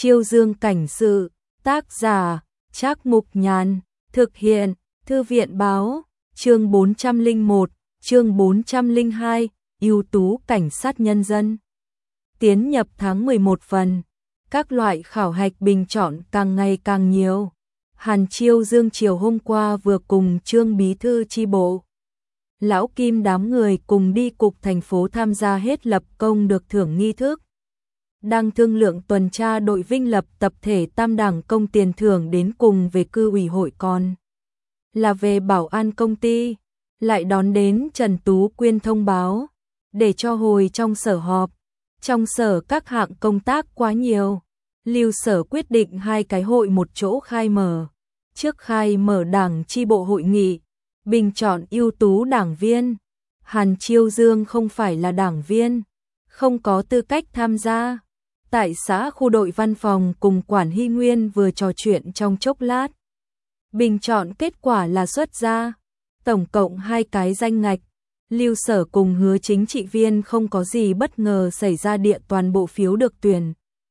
Chiêu Dương cảnh sự, tác giả, Trác Mục Nhàn, thực hiện, Thư viện báo, chương 401, chương 402, ưu tú cảnh sát nhân dân. Tiến nhập tháng 11 phần, các loại khảo hạch bình chọn càng ngày càng nhiều. Hàn Chiêu Dương chiều hôm qua vừa cùng Trương Bí thư chi bộ, Lão Kim đám người cùng đi cục thành phố tham gia hết lập công được thưởng nghi thức. Đang thương lượng tuần tra đội Vinh lập tập thể tam đẳng công tiền thưởng đến cùng về cư ủy hội, còn là về bảo an công ty, lại đón đến Trần Tú Quyên thông báo, để cho hồi trong sở họp. Trong sở các hạng công tác quá nhiều, Lưu Sở quyết định 2 cái hội một chỗ khai mở. Trước khai mở đảng chi bộ hội nghị, bình chọn ưu tú đảng viên. Hàn Chiêu Dương không phải là đảng viên, không có tư cách tham gia. Tại xã khu đội văn phòng cùng Quản Hy Nguyên vừa trò chuyện trong chốc lát. Bình chọn kết quả là xuất ra, tổng cộng 2 cái danh ngạch. Lưu Sở cùng Hứa chính trị viên không có gì bất ngờ xảy ra, địa toàn bộ phiếu được tuyển.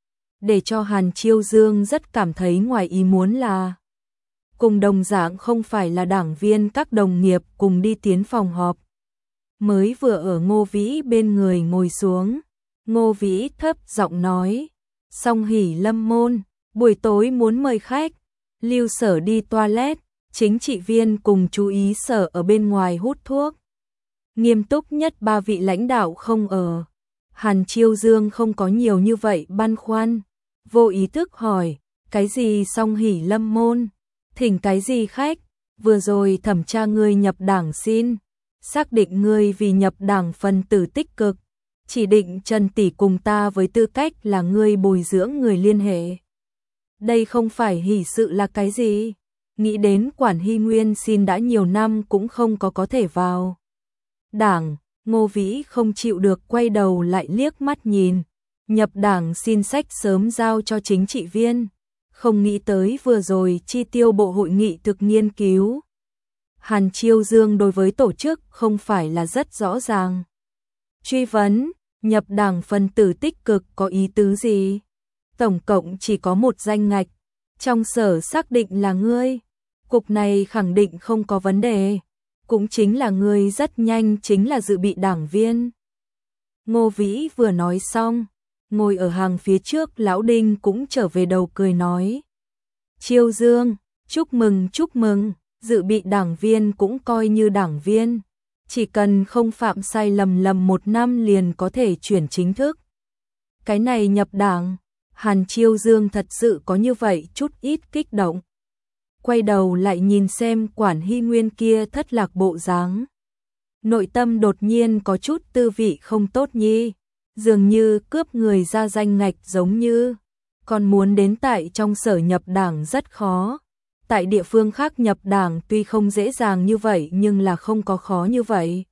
Để cho Hàn Chiêu Dương rất cảm thấy ngoài ý muốn là cùng đồng dạng không phải là đảng viên các đồng nghiệp cùng đi tiến phòng họp. Mới vừa ở Ngô Vĩ bên người ngồi xuống, Ngô Vĩ thấp giọng nói, Song Hỷ Lâm môn, buổi tối muốn mời khách. Lưu Sở đi toilet, chính trị viên cùng chú ý Sở ở bên ngoài hút thuốc. Nghiêm túc nhất 3 vị lãnh đạo không ở. Hàn Chiêu Dương không có nhiều như vậy băn khoăn, vô ý thức hỏi, cái gì Song Hỷ Lâm môn, thỉnh cái gì khách, vừa rồi thẩm tra ngươi nhập đảng xin, xác định ngươi vì nhập đảng phần tử tích cực, chỉ định Trần tỷ cùng ta với tư cách là ngươi bồi dưỡng người liên hệ. Đây không phải hỷ sự là cái gì? Nghĩ đến Quản Hy Nguyên xin đã nhiều năm cũng không có thể vào đảng. Ngô Vĩ không chịu được quay đầu lại liếc mắt nhìn. Nhập đảng xin sách sớm giao cho chính trị viên, không nghĩ tới vừa rồi chi tiêu bộ hội nghị thực nghiên cứu. Hàn Chiêu Dương đối với tổ chức không phải là rất rõ ràng. Truy vấn, nhập đảng phần tử tích cực có ý tứ gì? Tổng cộng chỉ có 1 danh ngạch, trong sở xác định là ngươi, cục này khẳng định không có vấn đề, cũng chính là ngươi rất nhanh chính là dự bị đảng viên. Ngô Vĩ vừa nói xong, ngồi ở hàng phía trước Lão Đinh cũng trở về đầu cười nói, Chiêu Dương, chúc mừng, dự bị đảng viên cũng coi như đảng viên, chỉ cần không phạm sai lầm 1 năm liền có thể chuyển chính thức. Cái này nhập đảng, Hàn Chiêu Dương thật sự có như vậy chút ít kích động. Quay đầu lại nhìn xem Quản Hy Nguyên kia thất lạc bộ dáng, nội tâm đột nhiên có chút tư vị không tốt nhi, dường như cướp người ra danh ngạch giống như, còn muốn đến tại trong sở nhập đảng rất khó. Tại địa phương khác nhập đảng tuy không dễ dàng như vậy nhưng là không có khó như vậy.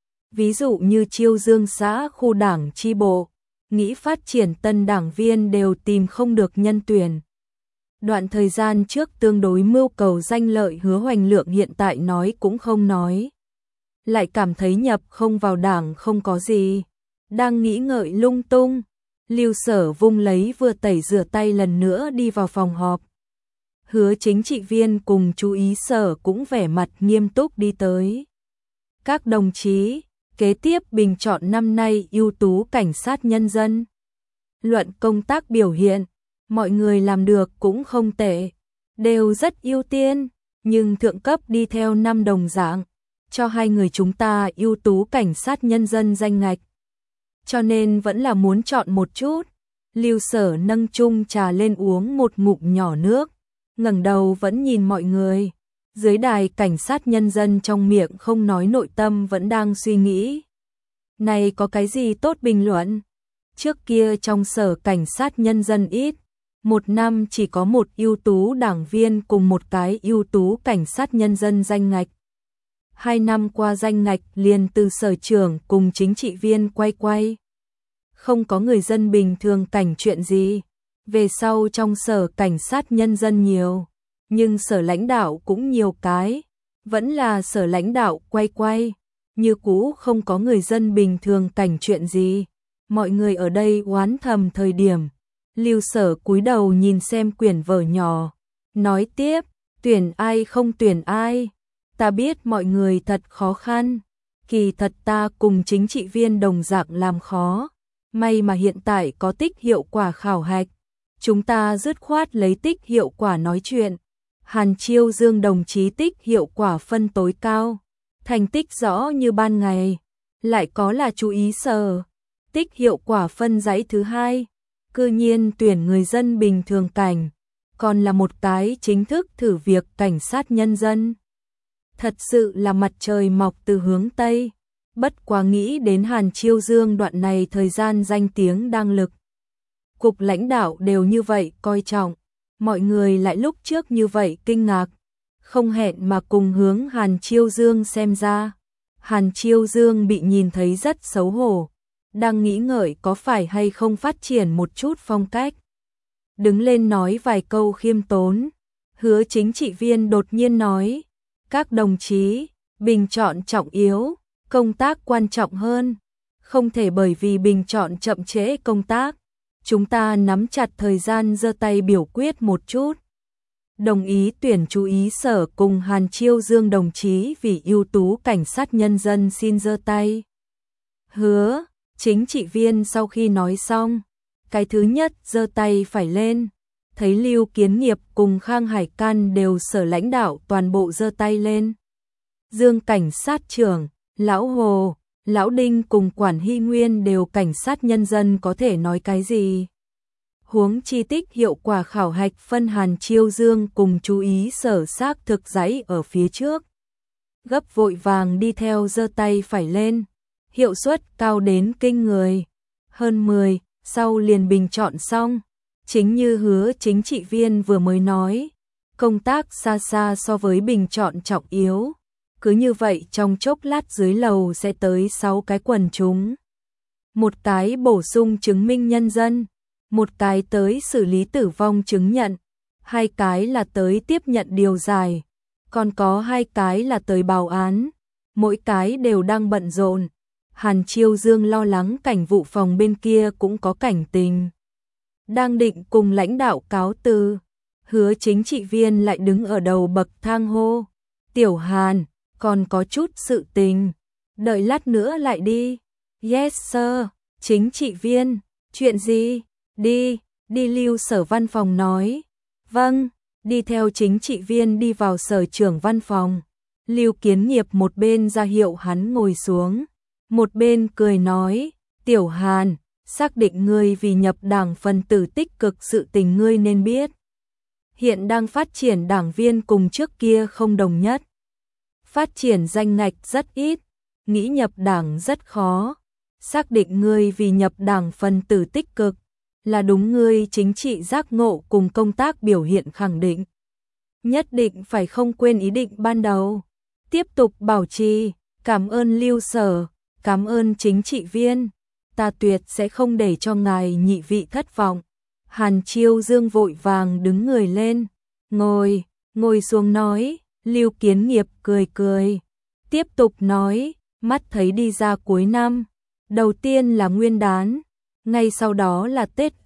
Ví dụ như Chiêu Dương xã khu đảng chi bộ, nghĩ phát triển tân đảng viên đều tìm không được nhân tuyển. Đoạn thời gian trước tương đối mưu cầu danh lợi Hứa Hoành Lượng hiện tại nói cũng không nói. Lại cảm thấy nhập không vào đảng không có gì. Đang nghĩ ngợi lung tung, Lưu Sở vung lấy vừa tẩy rửa tay lần nữa đi vào phòng họp. Hứa chính trị viên cùng chú ý Sở cũng vẻ mặt nghiêm túc đi tới. Các đồng chí, kế tiếp bình chọn năm nay ưu tú cảnh sát nhân dân. Luận công tác biểu hiện, mọi người làm được cũng không tệ, đều rất ưu tiên, nhưng thượng cấp đi theo 5 đồng dạng, cho 2 người chúng ta ưu tú cảnh sát nhân dân danh ngạch. Cho nên vẫn là muốn chọn một chút. Lưu Sở nâng chung trà lên uống một ngụm nhỏ nước, ngẩng đầu vẫn nhìn mọi người. Dưới đài cảnh sát nhân dân trong miệng không nói, nội tâm vẫn đang suy nghĩ. Này có cái gì tốt bình luận? Trước kia trong sở cảnh sát nhân dân ít, 1 năm chỉ có 1 ưu tú đảng viên cùng 1 cái ưu tú cảnh sát nhân dân danh ngạch. 2 năm qua danh ngạch liền từ sở trưởng cùng chính trị viên quay. Không có người dân bình thường cảnh chuyện gì. Về sau trong sở cảnh sát nhân dân nhiều, nhưng sở lãnh đạo cũng nhiều cái, vẫn là sở lãnh đạo quay. Như cũ không có người dân bình thường cảnh chuyện gì. Mọi người ở đây oán thầm thời điểm, Lưu Sở cúi đầu nhìn xem quyển vở nhỏ, nói tiếp, tuyển ai không tuyển ai, ta biết mọi người thật khó khăn, kỳ thật ta cùng chính trị viên đồng dạng làm khó, may mà hiện tại có tích hiệu quả khảo hạch, chúng ta dứt khoát lấy tích hiệu quả nói chuyện. Hàn Chiêu Dương đồng chí tích hiệu quả phân tối cao, thành tích rõ như ban ngày, lại có là chú ý Sở, tích hiệu quả phân dãy thứ hai, cư nhiên tuyển người dân bình thường cảnh, còn là một cái chính thức thử việc cảnh sát nhân dân. Thật sự là mặt trời mọc từ hướng Tây, bất quá nghĩ đến Hàn Chiêu Dương đoạn này thời gian danh tiếng đang lực. Cục lãnh đạo đều như vậy coi trọng, mọi người lại lúc trước như vậy kinh ngạc, không hẹn mà cùng hướng Hàn Chiêu Dương xem ra. Hàn Chiêu Dương bị nhìn thấy rất xấu hổ, đang nghĩ ngợi có phải hay không phát triển một chút phong cách. Đứng lên nói vài câu khiêm tốn, Hứa chính trị viên đột nhiên nói, các đồng chí, bình chọn trọng yếu, công tác quan trọng hơn, không thể bởi vì bình chọn chậm trễ công tác. Chúng ta nắm chặt thời gian giơ tay biểu quyết một chút. Đồng ý tuyển chú ý Sở cùng Hàn Chiêu Dương đồng chí vì ưu tú cảnh sát nhân dân xin giơ tay. Hứa, chính trị viên sau khi nói xong, cái thứ nhất giơ tay phải lên, thấy Lưu Kiến Nghiệp cùng Khang Hải Can đều Sở lãnh đạo toàn bộ giơ tay lên. Dương cảnh sát trưởng, Lão Hồ, Lão Đinh cùng Quản Hy Nguyên đều cảnh sát nhân dân có thể nói cái gì. Huống chi tích hiệu quả khảo hạch phân Hàn Chiêu Dương cùng chú ý Sở xác thực dãy ở phía trước. Gấp vội vàng đi theo giơ tay phải lên, hiệu suất cao đến kinh người. Hơn 10, sau liền bình chọn xong. Chính như Hứa chính trị viên vừa mới nói, công tác xa xa so với bình chọn trọng yếu. Cứ như vậy trong chốc lát dưới lầu sẽ tới 6 cái quần chúng. Một cái bổ sung chứng minh nhân dân, một cái tới xử lý tử vong chứng nhận, 2 cái là tới tiếp nhận điều giải, còn có 2 cái là tới báo án, mỗi cái đều đang bận rộn. Hàn Chiêu Dương lo lắng cảnh vụ phòng bên kia cũng có cảnh tình. Đang định cùng lãnh đạo cáo từ, Hứa chính trị viên lại đứng ở đầu bậc thang hô, Tiểu Hàn, còn có chút sự tình, đợi lát nữa lại đi. Yes sir, chính trị viên, chuyện gì? Đi Lưu Sở văn phòng nói. Vâng, đi theo chính trị viên đi vào Sở trưởng văn phòng. Lưu Kiến Nghiệp một bên ra hiệu hắn ngồi xuống, một bên cười nói, Tiểu Hàn, xác định ngươi vì nhập đảng phần tử tích cực sự tình ngươi nên biết. Hiện đang phát triển đảng viên cùng trước kia không đồng nhất. Phát triển danh ngạch rất ít, nghĩ nhập đảng rất khó. Xác định ngươi vì nhập đảng phần tử tích cực, là đúng ngươi chính trị giác ngộ cùng công tác biểu hiện khẳng định. Nhất định phải không quên ý định ban đầu. Tiếp tục bảo trì, cảm ơn Lưu Sở, cảm ơn chính trị viên. Ta tuyệt sẽ không để cho ngài nhị vị thất vọng. Hàn Chiêu Dương vội vàng đứng người lên, ngồi xuống nói. Lưu Kiến Nghiệp cười, tiếp tục nói, mắt thấy đi ra cuối năm, đầu tiên là Nguyên đán, ngay sau đó là Tết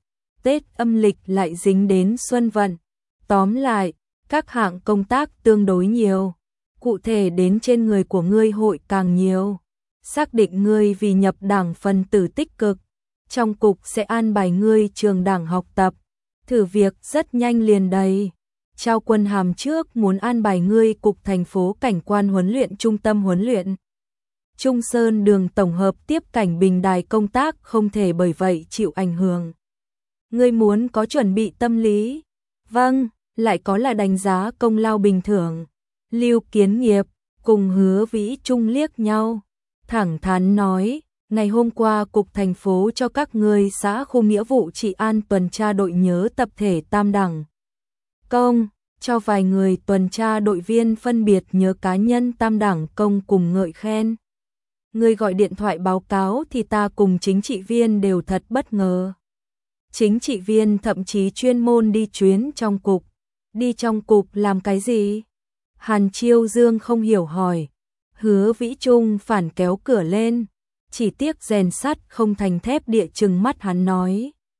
âm lịch lại dính đến Xuân Vận. Tóm lại, các hạng công tác tương đối nhiều, cụ thể đến trên người của ngươi hội càng nhiều. Xác định ngươi vì nhập đảng phần tử tích cực, trong cục sẽ an bài ngươi trường đảng học tập, thử việc rất nhanh liền đầy. Trao quân hàm trước muốn an bài ngươi cục thành phố cảnh quan huấn luyện trung tâm huấn luyện. Trung Sơn đường tổng hợp tiếp cảnh bình đài công tác không thể bởi vậy chịu ảnh hưởng. Ngươi muốn có chuẩn bị tâm lý. Vâng, lại có là đánh giá công lao bình thường. Lưu Kiến Nghiệp cùng Hứa Vĩ Trung liếc nhau, thẳng thắn nói, ngày hôm qua cục thành phố cho các ngươi xã khu nghĩa vụ trị an tuần tra đội nhớ tập thể tam đẳng. Công, cho vài người tuần tra đội viên phân biệt nhớ cá nhân tam đẳng công cùng ngợi khen. Người gọi điện thoại báo cáo thì ta cùng chính trị viên đều thật bất ngờ. Chính trị viên thậm chí chuyên môn đi chuyến trong cục. Đi trong cục làm cái gì? Hàn Chiêu Dương không hiểu hỏi. Hứa Vĩ Trung phản kéo cửa lên. Chỉ tiếc rèn sắt không thành thép địa chừng mắt hắn nói.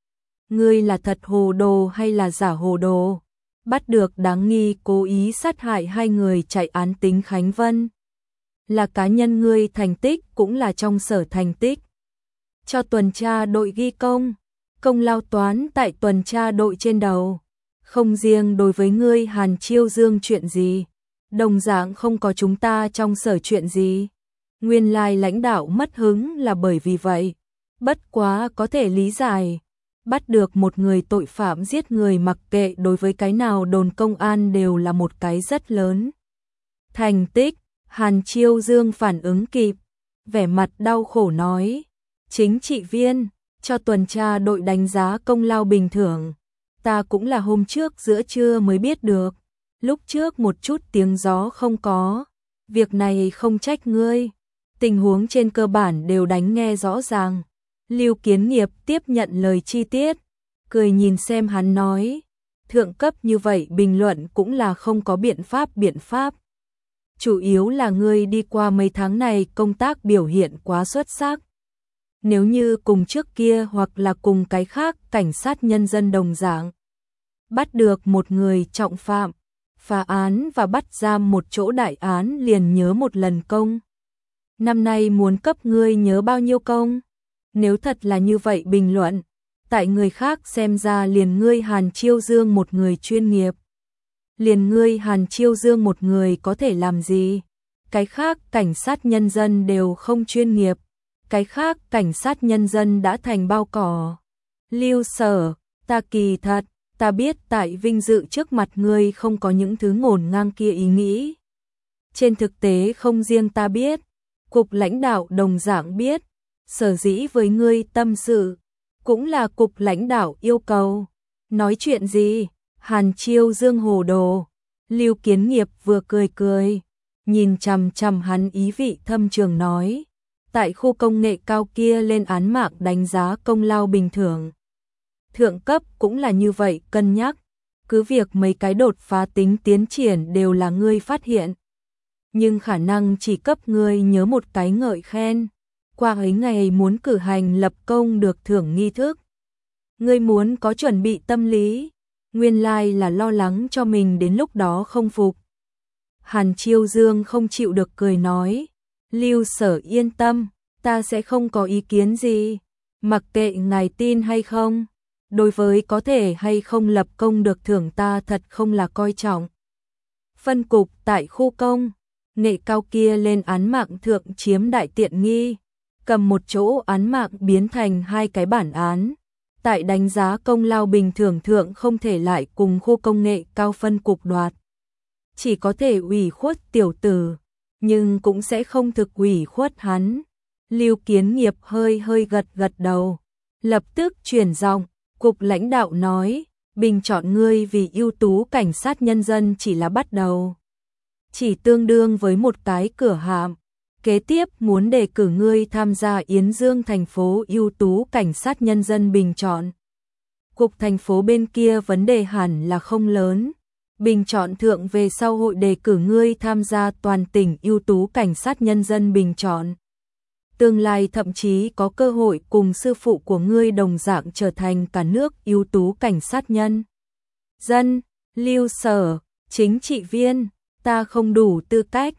ngươi là thật hồ đồ hay là giả hồ đồ? Bắt được đáng nghi cố ý sát hại 2 người chạy án Tính Khánh Vân. Là cá nhân ngươi thành tích cũng là trong sở thành tích. Cho tuần tra đội ghi công, công lao toán tại tuần tra đội trên đầu. Không riêng đối với ngươi Hàn Chiêu Dương chuyện gì, đồng dạng không có chúng ta trong sở chuyện gì. Nguyên lai lãnh đạo mất hứng là bởi vì vậy. Bất quá có thể lý giải. Bắt được một người tội phạm giết người mặc kệ đối với cái nào đồn công an đều là một cái rất lớn thành tích. Hàn Chiêu Dương phản ứng kịp, vẻ mặt đau khổ nói, chính trị viên, cho tuần tra đội đánh giá công lao bình thường. Ta cũng là hôm trước giữa trưa mới biết được, lúc trước một chút tiếng gió không có, việc này không trách ngươi, tình huống trên cơ bản đều đánh nghe rõ ràng. Lưu Kiến Nghiệp tiếp nhận lời chi tiết, cười nhìn xem hắn nói, thượng cấp như vậy bình luận cũng là không có biện pháp. Chủ yếu là ngươi đi qua mấy tháng này công tác biểu hiện quá xuất sắc. Nếu như cùng trước kia hoặc là cùng cái khác cảnh sát nhân dân đồng dạng, bắt được một người trọng phạm, phá án và bắt giam một chỗ đại án liền nhớ một lần công. Năm nay muốn cấp ngươi nhớ bao nhiêu công? Nếu thật là như vậy bình luận, tại người khác xem ra liền ngươi Hàn Chiêu Dương một người chuyên nghiệp. Liền ngươi Hàn Chiêu Dương một người có thể làm gì? Cái khác cảnh sát nhân dân đều không chuyên nghiệp. Cái khác cảnh sát nhân dân đã thành bao cỏ. Lưu Sở, ta kỳ thật, ta biết tại vinh dự trước mặt ngươi không có những thứ ngổn ngang kia ý nghĩ. Trên thực tế không riêng ta biết, cục lãnh đạo đồng dạng biết, sở dĩ với ngươi tâm sự, cũng là cục lãnh đạo yêu cầu. Nói chuyện gì? Hàn Chiêu Dương hồ đồ. Lưu Kiến Nghiệp vừa cười, nhìn chằm chằm hắn ý vị thâm trường nói, tại khu công nghệ cao kia lên án mạng đánh giá công lao bình thường. Thượng cấp cũng là như vậy cân nhắc, cứ việc mấy cái đột phá tính tiến triển đều là ngươi phát hiện. Nhưng khả năng chỉ cấp ngươi nhớ một cái ngợi khen, qua ấy ngày muốn cử hành lập công được thưởng nghi thức. Ngươi muốn có chuẩn bị tâm lý, nguyên lai là lo lắng cho mình đến lúc đó không phục. Hàn Chiêu Dương không chịu được cười nói, Lưu Sở yên tâm, ta sẽ không có ý kiến gì, mặc kệ ngài tin hay không, đối với có thể hay không lập công được thưởng ta thật không là coi trọng. Phân cục tại khu công nghệ cao kia lên án mạng thượng chiếm đại tiện nghi, cầm một chỗ án mạng biến thành 2 cái bản án. Tại đánh giá công lao bình thường thượng không thể lại cùng khu công nghệ cao phân cục đoạt. Chỉ có thể ủy khuất tiểu tử, nhưng cũng sẽ không thực ủy khuất hắn. Lưu Kiến Nghiệp hơi gật đầu, lập tức chuyển giọng, cục lãnh đạo nói, bình chọn ngươi vì ưu tú cảnh sát nhân dân chỉ là bắt đầu. Chỉ tương đương với một cái cửa hạm. Kế tiếp muốn đề cử ngươi tham gia Yến Dương thành phố ưu tú cảnh sát nhân dân bình chọn. Cục thành phố bên kia vấn đề hẳn là không lớn. Bình chọn thượng về sau hội đề cử ngươi tham gia toàn tỉnh ưu tú cảnh sát nhân dân bình chọn. Tương lai thậm chí có cơ hội cùng sư phụ của ngươi đồng dạng trở thành cả nước ưu tú cảnh sát nhân dân. Lưu Sở, chính trị viên, ta không đủ tư cách.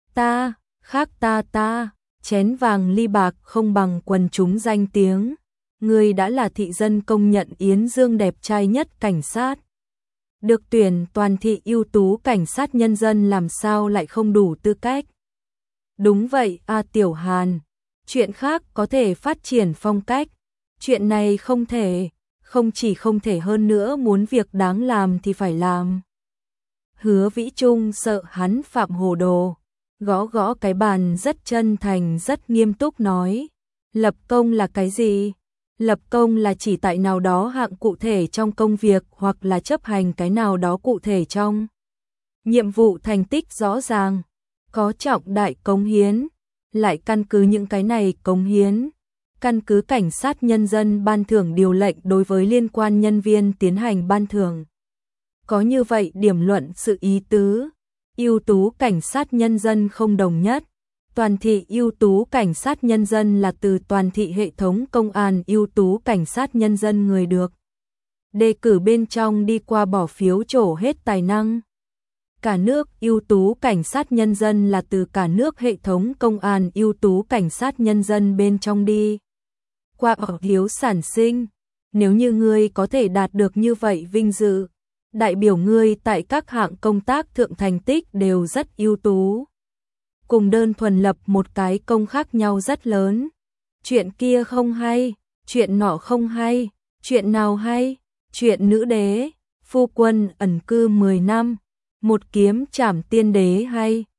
Ta, chén vàng ly bạc không bằng quần chúng danh tiếng. Ngươi đã là thị dân công nhận Yến Dương đẹp trai nhất cảnh sát. Được tuyển toàn thị ưu tú cảnh sát nhân dân làm sao lại không đủ tư cách. Đúng vậy Tiểu Hàn, chuyện khác có thể phát triển phong cách. Chuyện này không thể, không chỉ không thể hơn nữa muốn việc đáng làm thì phải làm. Hứa Vĩ Trung sợ hắn phạm hồ đồ. Gõ cái bàn rất chân thành rất nghiêm túc nói, lập công là cái gì? Lập công là chỉ tại nào đó hạng cụ thể trong công việc hoặc là chấp hành cái nào đó cụ thể trong nhiệm vụ thành tích rõ ràng, có trọng đại cống hiến, lại căn cứ những cái này cống hiến, căn cứ cảnh sát nhân dân ban thưởng điều lệnh đối với liên quan nhân viên tiến hành ban thưởng. Có như vậy điểm luận sự ý tứ. Ưu tú cảnh sát nhân dân không đồng nhất. Toàn thị ưu tú cảnh sát nhân dân là từ toàn thị hệ thống công an ưu tú cảnh sát nhân dân người được đề cử bên trong đi qua bỏ phiếu trổ hết tài năng. Cả nước ưu tú cảnh sát nhân dân là từ cả nước hệ thống công an ưu tú cảnh sát nhân dân bên trong đi qua bỏ phiếu sản sinh. Nếu như ngươi có thể đạt được như vậy vinh dự, đại biểu ngươi tại các hạng công tác thượng thành tích đều rất ưu tú. Cùng đơn thuần lập một cái công khác nhau rất lớn. Chuyện kia không hay, chuyện nọ không hay, chuyện nào hay? Chuyện nữ đế, phu quân ẩn cư 10 năm, một kiếm trảm tiên đế hay.